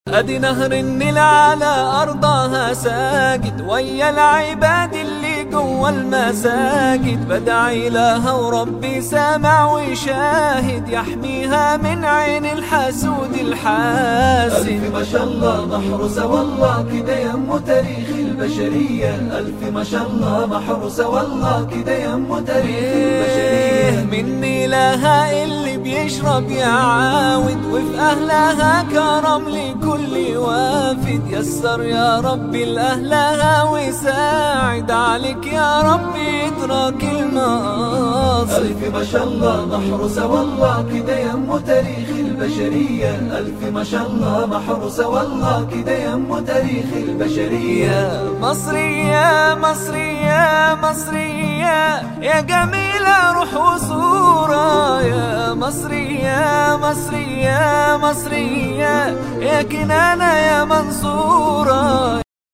أدي نهر النيل على أرضها ساجد، ويا العباد اللي جوا المساجد، بدعي لها وربي سامع وشاهد، يحميها من عين الحسود الحاسد. ألف ما شاء الله محروسة والله كده يم تاريخ البشرية، ألف ما شاء الله محروسة والله كده يم تاريخ البشرية. مني لها اللي بيشرب يعاود، وفي أهلها كرم لكل وافد، يسر يا ربي لأهلها وساعد، عليك يا ربي ادراك المقاصد. ألف ما شاء الله محروسة والله كده يم تاريخ البشرية، ألف ما شاء الله محروسة والله كده يم تاريخ البشرية. يا مصري يا مصري يا مصري يا جميلة روح وصورة، يا مصري يا مصري يا مصري يا كنانة يا منصورة.